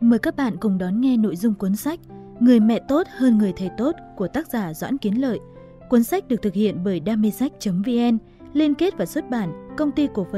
Mời các bạn cùng đón nghe nội dung cuốn sách Người mẹ tốt hơn người thầy tốt của tác giả Doãn Kiến Lợi. Cuốn sách được thực hiện bởi damesách.vn, liên kết và xuất bản Công ty Cổ phần